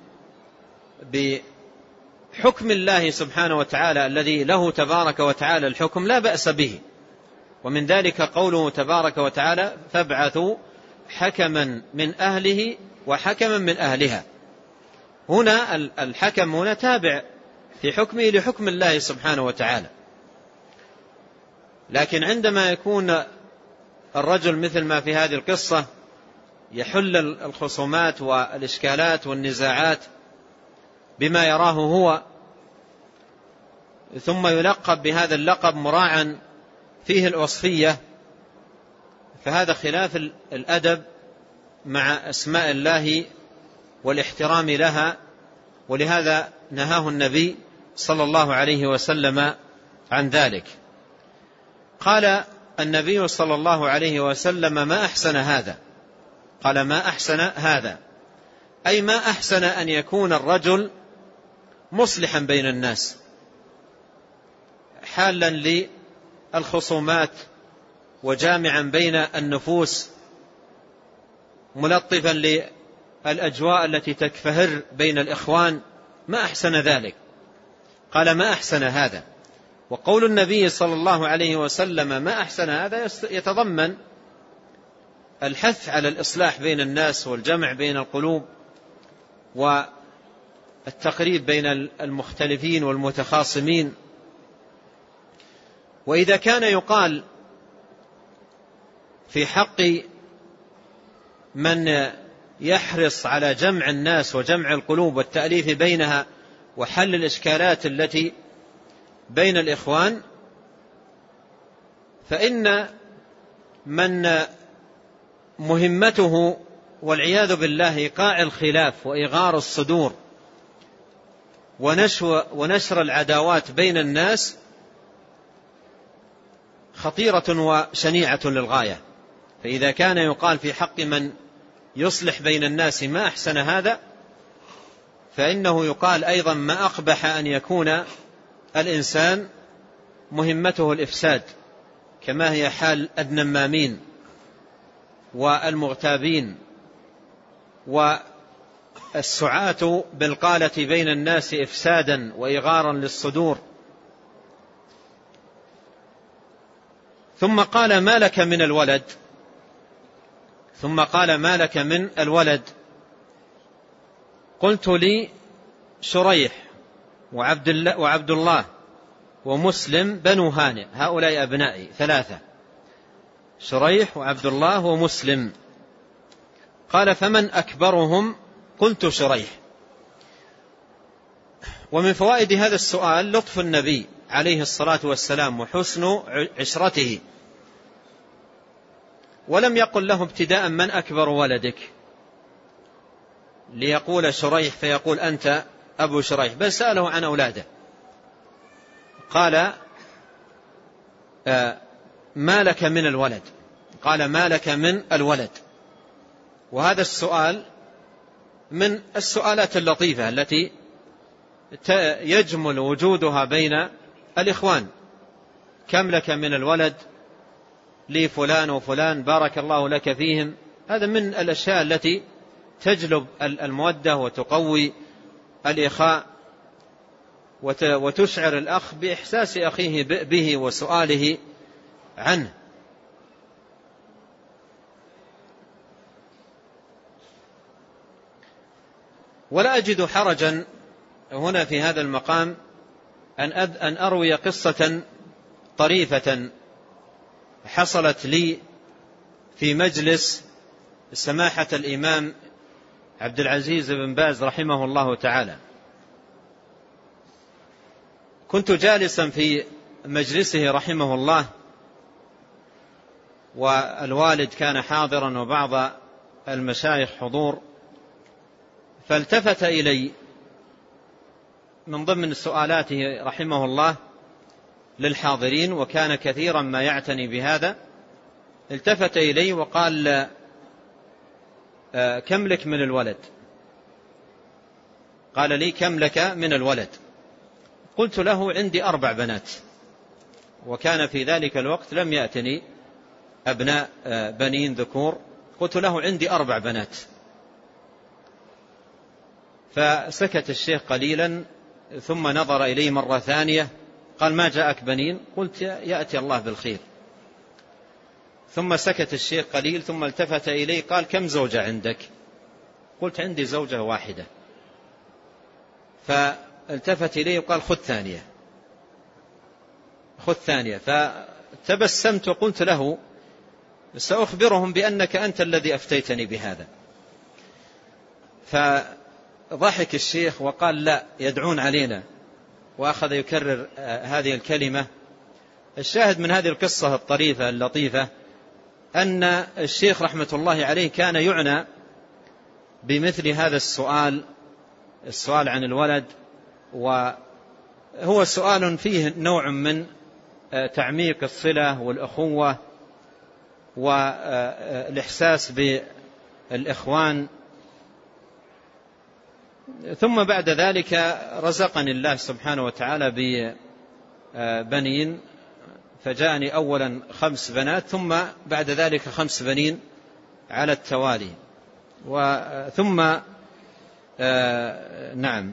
بحكم الله سبحانه وتعالى الذي له تبارك وتعالى الحكم لا بأس به. ومن ذلك قوله تبارك وتعالى: فابعثوا حكما من أهله وحكما من أهلها. هنا الحكم هنا تابع في حكمه لحكم الله سبحانه وتعالى. لكن عندما يكون الرجل مثل ما في هذه القصة يحل الخصومات والإشكالات والنزاعات بما يراه هو، ثم يلقب بهذا اللقب مراعا فيه الوصفية، فهذا خلاف الأدب مع أسماء الله والاحترام لها. ولهذا نهاه النبي صلى الله عليه وسلم عن ذلك. قال النبي صلى الله عليه وسلم: ما أحسن هذا. قال: ما أحسن هذا، أي ما أحسن أن يكون الرجل مصلحا بين الناس، حالا للخصومات وجامعا بين النفوس، ملطفا للأجواء التي تكفهر بين الإخوان. ما أحسن ذلك. قال: ما أحسن هذا. وقول النبي صلى الله عليه وسلم ما أحسن هذا يتضمن الحث على الإصلاح بين الناس والجمع بين القلوب التقريب بين المختلفين والمتخاصمين. وإذا كان يقال في حق من يحرص على جمع الناس وجمع القلوب والتأليف بينها وحل الإشكالات التي بين الإخوان، فإن من مهمته والعياذ بالله إيقاع الخلاف وإغار الصدور ونشر العداوات بين الناس خطيرة وشنيعة للغاية. فإذا كان يقال في حق من يصلح بين الناس ما أحسن هذا، فإنه يقال أيضا ما أقبح أن يكون الإنسان مهمته الإفساد، كما هي حال النمامين والمغتابين والسعاة بالقالة بين الناس إفسادا وإغارا للصدور. ثم قال ما لك من الولد ثم قال ما لك من الولد قلت لي شريح وعبد الله, وعبد الله ومسلم بنو هانئ، هؤلاء أبنائي ثلاثة، شريح وعبد الله ومسلم. قال فمن أكبرهم؟ قلت شريح. ومن فوائد هذا السؤال لطف النبي عليه الصلاة والسلام وحسن عشرته، ولم يقل له ابتداء من أكبر ولدك ليقول شريح فيقول أنت أبو شريح، بل سأله عن أولاده. قال ما لك من الولد؟ قال ما لك من الولد. وهذا السؤال من السؤالات اللطيفة التي يجمل وجودها بين الإخوان. كم لك من الولد؟ لي فلان وفلان بارك الله لك فيهم. هذا من الأشياء التي تجلب المودة وتقوي الإخاء وتشعر الأخ بإحساس أخيه به وسؤاله عنه. ولا أجد حرجا هنا في هذا المقام أن أروي قصة طريفة حصلت لي في مجلس سماحة الإمام عبد العزيز بن باز رحمه الله تعالى. كنت جالسا في مجلسه رحمه الله، والوالد كان حاضرا وبعض المشايخ حضور، فالتفت إلي من ضمن سؤالاته رحمه الله للحاضرين، وكان كثيرا ما يعتني بهذا. التفت إلي وقال كم لك من الولد؟ قال لي كم لك من الولد؟ قلت له عندي أربع بنات، وكان في ذلك الوقت لم يأتني أبناء بنين ذكور. قلت له عندي أربع بنات. فسكت الشيخ قليلا ثم نظر إلي مرة ثانية قال ما جاءك بنين؟ قلت يأتي الله بالخير. ثم سكت الشيخ قليل ثم التفت إلي قال كم زوجة عندك؟ قلت عندي زوجة واحدة. فالتفت إلي وقال خذ ثانية خذ ثانية. فتبسمت وقلت له سأخبرهم بأنك أنت الذي أفتيتني بهذا. فضحك الشيخ وقال لا يدعون علينا، وأخذ يكرر هذه الكلمة. الشاهد من هذه القصة الطريفة اللطيفة أن الشيخ رحمة الله عليه كان يعنى بمثل هذا السؤال، السؤال عن الولد، وهو سؤال فيه نوع من تعميق الصلة والأخوة والإحساس بالإخوان. ثم بعد ذلك رزقني الله سبحانه وتعالى ببنين، فجاءني أولا خمس بنات ثم بعد ذلك خمس بنين على التوالي. ثم آه نعم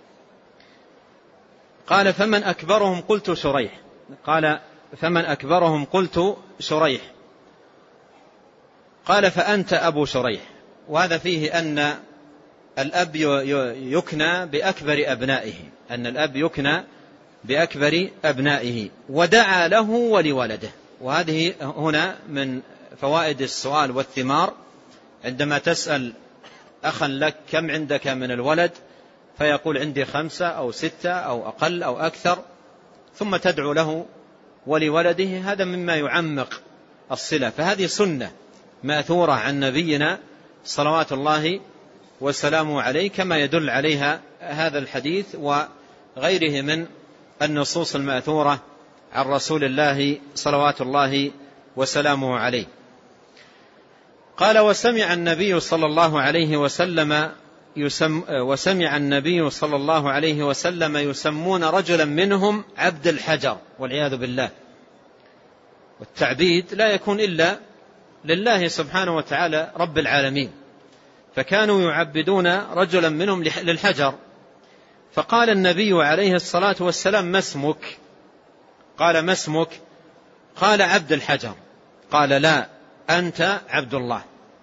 قال فمن أكبرهم؟ قلت شريح. قال فمن أكبرهم؟ قلت شريح. قال فأنت أبو شريح. وهذا فيه أن الأب يكنى بأكبر أبنائه، أن الأب يكنى بأكبر أبنائه، ودعا له ولولده. وهذه هنا من فوائد السؤال والثمار، عندما تسأل أخا لك كم عندك من الولد فيقول عندي خمسة أو ستة أو أقل أو أكثر، ثم تدعو له ولولده، هذا مما يعمق الصلة. فهذه سنة ماثورة عن نبينا صلوات الله وسلامه عليه، كما يدل عليها هذا الحديث وغيره من النصوص الماثورة عن رسول الله صلوات الله وسلامه عليه. قال: وسمع النبي صلى الله عليه وسلم يسم وسمع النبي صلى الله عليه وسلم يسمون رجلا منهم عبد الحجر والعياذ بالله. والتعبيد لا يكون إلا لله سبحانه وتعالى رب العالمين، فكانوا يعبدون رجلا منهم للحجر. فقال النبي عليه الصلاة والسلام: ما اسمك؟ قال: ما اسمك؟ قال: عبد الحجر. قال: لا، أنت عبد الله.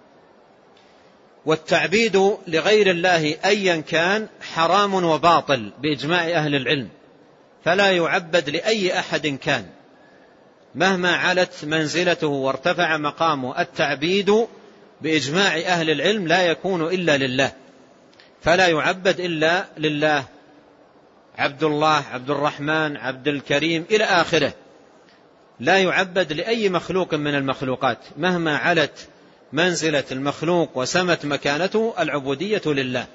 والتعبيد لغير الله أيا كان حرام وباطل بإجماع أهل العلم، فلا يعبد لأي أحد كان مهما علت منزلته وارتفع مقامه. التعبيد بإجماع أهل العلم لا يكون إلا لله، فلا يعبد إلا لله. عبد الله، عبد الرحمن، عبد الكريم إلى آخره، لا يعبد لأي مخلوق من المخلوقات مهما علت منزلة المخلوق وسمت مكانته، العبودية لله،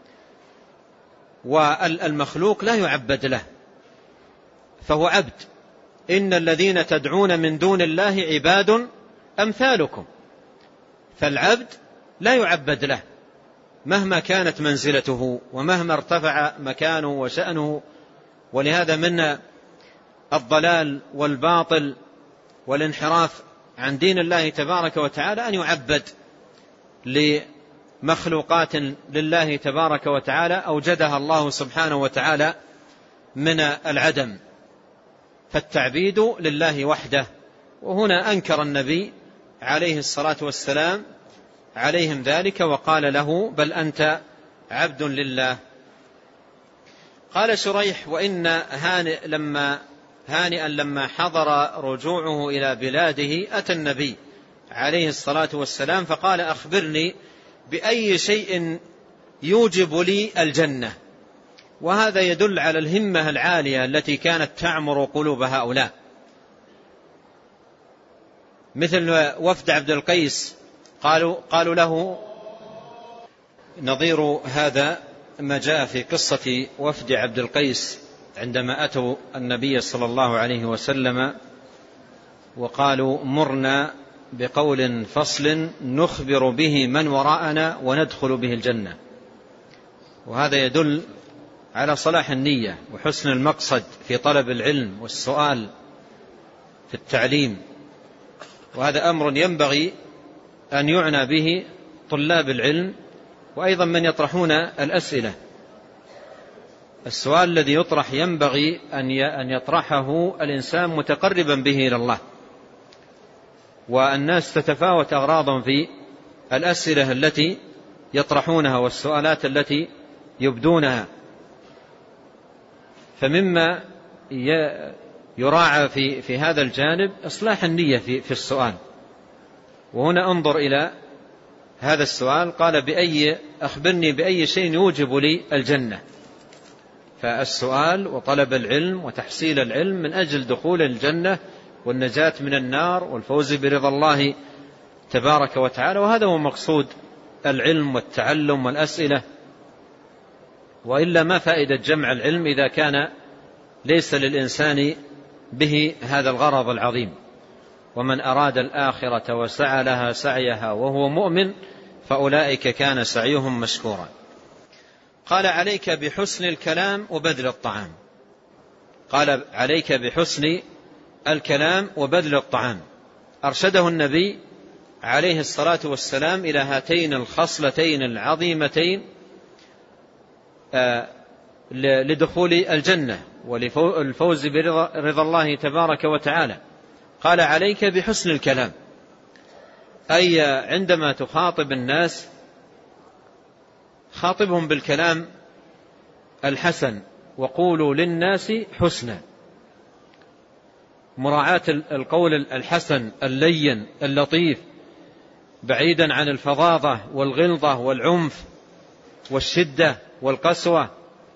والمخلوق لا يعبد له، فهو عبد. إن الذين تدعون من دون الله عباد أمثالكم، فالعبد لا يعبد له مهما كانت منزلته ومهما ارتفع مكانه وشأنه. ولهذا من الضلال والباطل والانحراف عن دين الله تبارك وتعالى أن يعبد لمخلوقات لله تبارك وتعالى أوجدها الله سبحانه وتعالى من العدم، فالتعبيد لله وحده. وهنا أنكر النبي عليه الصلاة والسلام عليهم ذلك وقال له: بل أنت عبد لله. قال شريح: وإن هانئ لما هانئا لما حضر رجوعه إلى بلاده أتى النبي عليه الصلاة والسلام فقال: أخبرني بأي شيء يوجب لي الجنة. وهذا يدل على الهمة العالية التي كانت تعمر قلوب هؤلاء، مثل وفد عبد القيس، قالوا, قالوا له نظير هذا ما جاء في قصة وفد عبد القيس عندما أتوا النبي صلى الله عليه وسلم وقالوا: مرنا بقول فصل نخبر به من وراءنا وندخل به الجنة. وهذا يدل على صلاح النية وحسن المقصد في طلب العلم والسؤال في التعليم، وهذا أمر ينبغي أن يعنى به طلاب العلم وأيضا من يطرحون الأسئلة. السؤال الذي يطرح ينبغي أن يطرحه الإنسان متقربا به إلى الله، والناس تتفاوت أغراضهم في الأسئلة التي يطرحونها والسؤالات التي يبدونها، فمما يراعى في, في هذا الجانب إصلاح النية في, في السؤال. وهنا انظر إلى هذا السؤال، قال: بأي أخبرني بأي شيء يوجب لي الجنة. فالسؤال وطلب العلم وتحصيل العلم من أجل دخول الجنة والنجاة من النار والفوز برضا الله تبارك وتعالى، وهذا هو مقصود العلم والتعلم والأسئلة. وإلا ما فائدة جمع العلم إذا كان ليس للإنسان به هذا الغرض العظيم. ومن أراد الآخرة وسعى لها سعيها وهو مؤمن فأولئك كان سعيهم مشكورا. قال: عليك بحسن الكلام وبذل الطعام. قال: عليك بحسن الكلام وبذل الطعام. أرشده النبي عليه الصلاة والسلام إلى هاتين الخصلتين العظيمتين لدخول الجنة والفوز برضا الله تبارك وتعالى. قال: عليك بحسن الكلام، أي عندما تخاطب الناس خاطبهم بالكلام الحسن، وقولوا للناس حسنا، مراعاة القول الحسن اللين اللطيف بعيدا عن الفظاظة والغلظة والعنف والشدة والقسوة،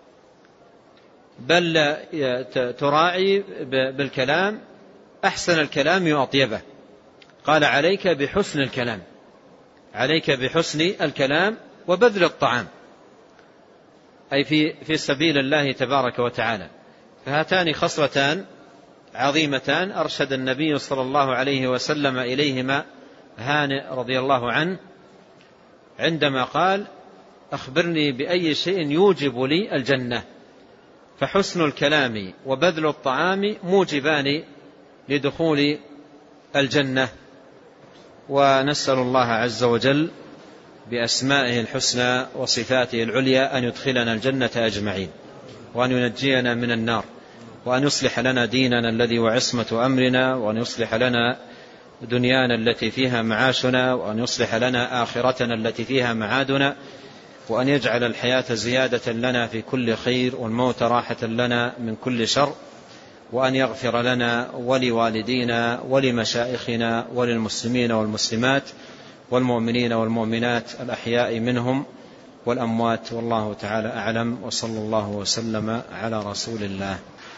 بل تراعي بالكلام أحسن الكلام وأطيبه. قال عليك بحسن الكلام، عليك بحسن الكلام وبذل الطعام، أي في في سبيل الله تبارك وتعالى. فهاتان خصلتان عظيمتان أرشد النبي صلى الله عليه وسلم إليهما هانئ رضي الله عنه عندما قال: أخبرني بأي شيء يوجب لي الجنة. فحسن الكلام وبذل الطعام موجبان لدخول الجنة. ونسأل الله عز وجل بأسمائه الحسنى وصفاته العليا أن يدخلنا الجنة أجمعين، وأن ينجينا من النار، وأن يصلح لنا ديننا الذي وعصمة أمرنا، وأن يصلح لنا دنيانا التي فيها معاشنا، وأن يصلح لنا آخرتنا التي فيها معادنا، وأن يجعل الحياة زيادة لنا في كل خير، والموت راحة لنا من كل شر، وأن يغفر لنا ولوالدينا ولمشائخنا وللمسلمين والمسلمات والمؤمنين والمؤمنات الأحياء منهم والأموات. والله تعالى أعلم، وصلى الله وسلم على رسول الله.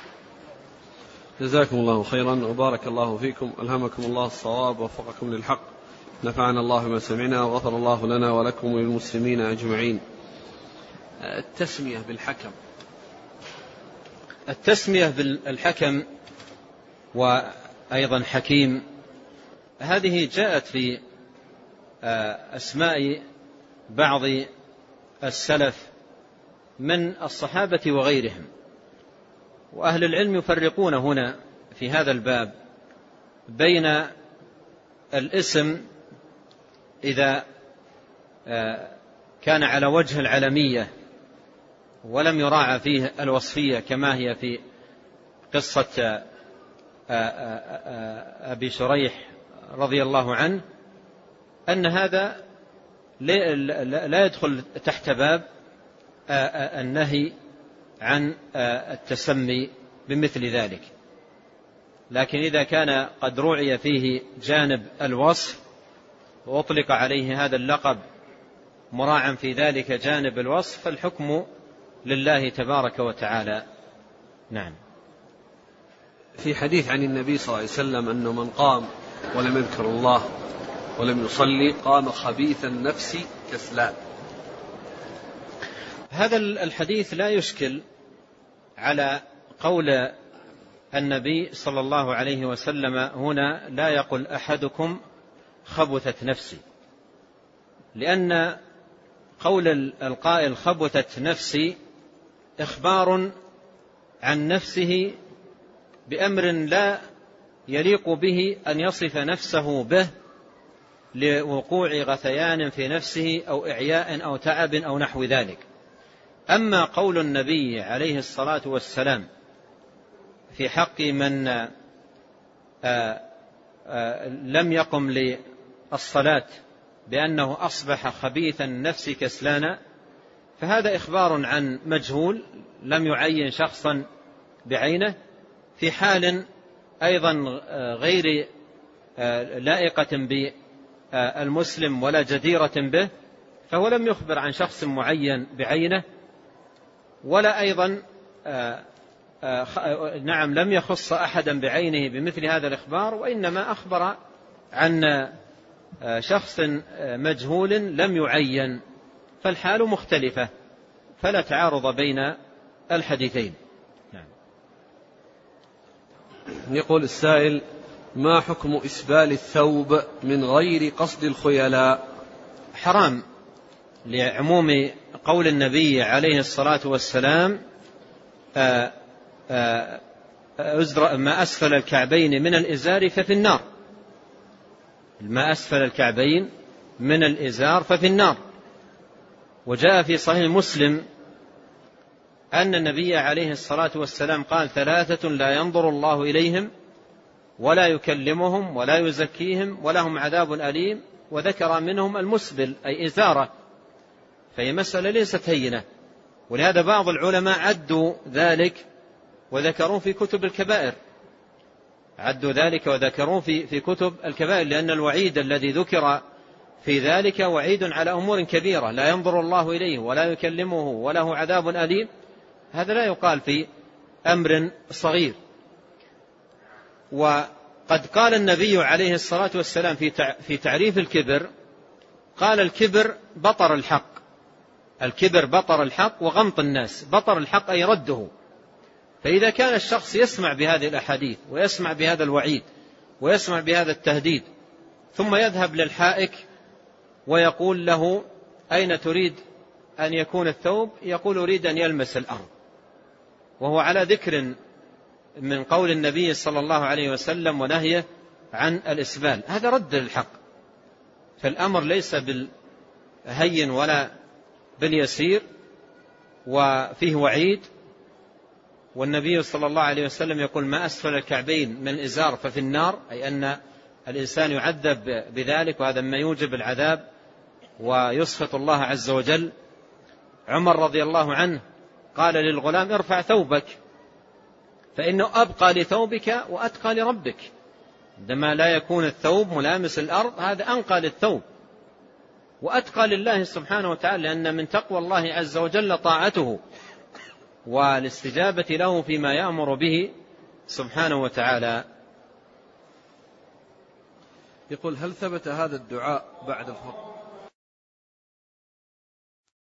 جزاكم الله خيرا وبارك الله فيكم، ألهمكم الله الصواب ووفقكم للحق، نفعنا الله بما سمعنا وغفر الله لنا ولكم وللمسلمين أجمعين. التسمية بالحكم، التسمية بالحكم وأيضا حكيم، هذه جاءت في أسماء بعض السلف من الصحابة وغيرهم، وأهل العلم يفرقون هنا في هذا الباب بين الاسم إذا كان على وجه العلمية ولم يراعى فيه الوصفية كما هي في قصة أبي شريح رضي الله عنه، أن هذا لا يدخل تحت باب النهي عن التسمي بمثل ذلك. لكن إذا كان قد رعي فيه جانب الوصف وأطلق عليه هذا اللقب مراعا في ذلك جانب الوصف، فالحكم لله تبارك وتعالى. نعم. في حديث عن النبي صلى الله عليه وسلم أنه من قام ولم يذكر الله ولم يصلي قام خبيث النفس كسلان. هذا الحديث لا يشكل على قول النبي صلى الله عليه وسلم هنا: لا يقل أحدكم خبثت نفسي، لأن قول القائل خبثت نفسي إخبار عن نفسه بأمر لا يليق به أن يصف نفسه به لوقوع غثيان في نفسه أو إعياء أو تعب أو نحو ذلك. أما قول النبي عليه الصلاة والسلام في حق من آآ آآ لم يقم للصلاة بأنه أصبح خبيث النفس كسلانا، فهذا إخبار عن مجهول لم يعين شخصا بعينه في حال أيضا غير لائقة بالمسلم ولا جديرة به، فهو لم يخبر عن شخص معين بعينه، ولا أيضا نعم لم يخص أحدا بعينه بمثل هذا الإخبار، وإنما أخبر عن شخص مجهول لم يعين، فالحال مختلفة، فلا تعارض بين الحديثين. نعم. يقول السائل: ما حكم إسبال الثوب من غير قصد الخيلاء؟ حرام، لعموم قول النبي عليه الصلاة والسلام: أزر ما أسفل الكعبين من الإزار ففي النار. ما أسفل الكعبين من الإزار ففي النار. وجاء في صحيح مسلم أن النبي عليه الصلاة والسلام قال: ثلاثة لا ينظر الله إليهم ولا يكلمهم ولا يزكيهم ولهم عذاب أليم، وذكر منهم المسبل أي إزارة. فهي مسألة ليست هينة. ولهذا بعض العلماء عدوا ذلك وذكروا في كتب الكبائر، عدوا ذلك وذكروا في في كتب الكبائر، لأن الوعيد الذي ذكر في ذلك وعيد على أمور كبيرة لا ينظر الله إليه ولا يكلمه وله عذاب أليم. هذا لا يقال في أمر صغير. وقد قال النبي عليه الصلاة والسلام في تعريف الكبر، قال الكبر بطر الحق، الكبر بطر الحق وغمط الناس. بطر الحق أي رده. فإذا كان الشخص يسمع بهذه الأحاديث ويسمع بهذا الوعيد ويسمع بهذا التهديد، ثم يذهب للحائك ويقول له أين تريد أن يكون الثوب؟ يقول أريد أن يلمس الأرض، وهو على ذكر من قول النبي صلى الله عليه وسلم ونهيه عن الإسبال. هذا رد للحق. فالأمر ليس بالهين ولا باليسير، وفيه وعيد. والنبي صلى الله عليه وسلم يقول ما أسفل الكعبين من إزار ففي النار، أي أن الإنسان يعذب بذلك، وهذا ما يوجب العذاب ويسخط الله عز وجل. عمر رضي الله عنه قال للغلام ارفع ثوبك فإنه أبقى لثوبك وأتقى لربك. عندما لا يكون الثوب ملامس الأرض هذا أنقى للثوب وأتقى لله سبحانه وتعالى، لأن من تقوى الله عز وجل طاعته والاستجابة له فيما يأمر به سبحانه وتعالى. يقول هل ثبت هذا الدعاء بعد الفطر؟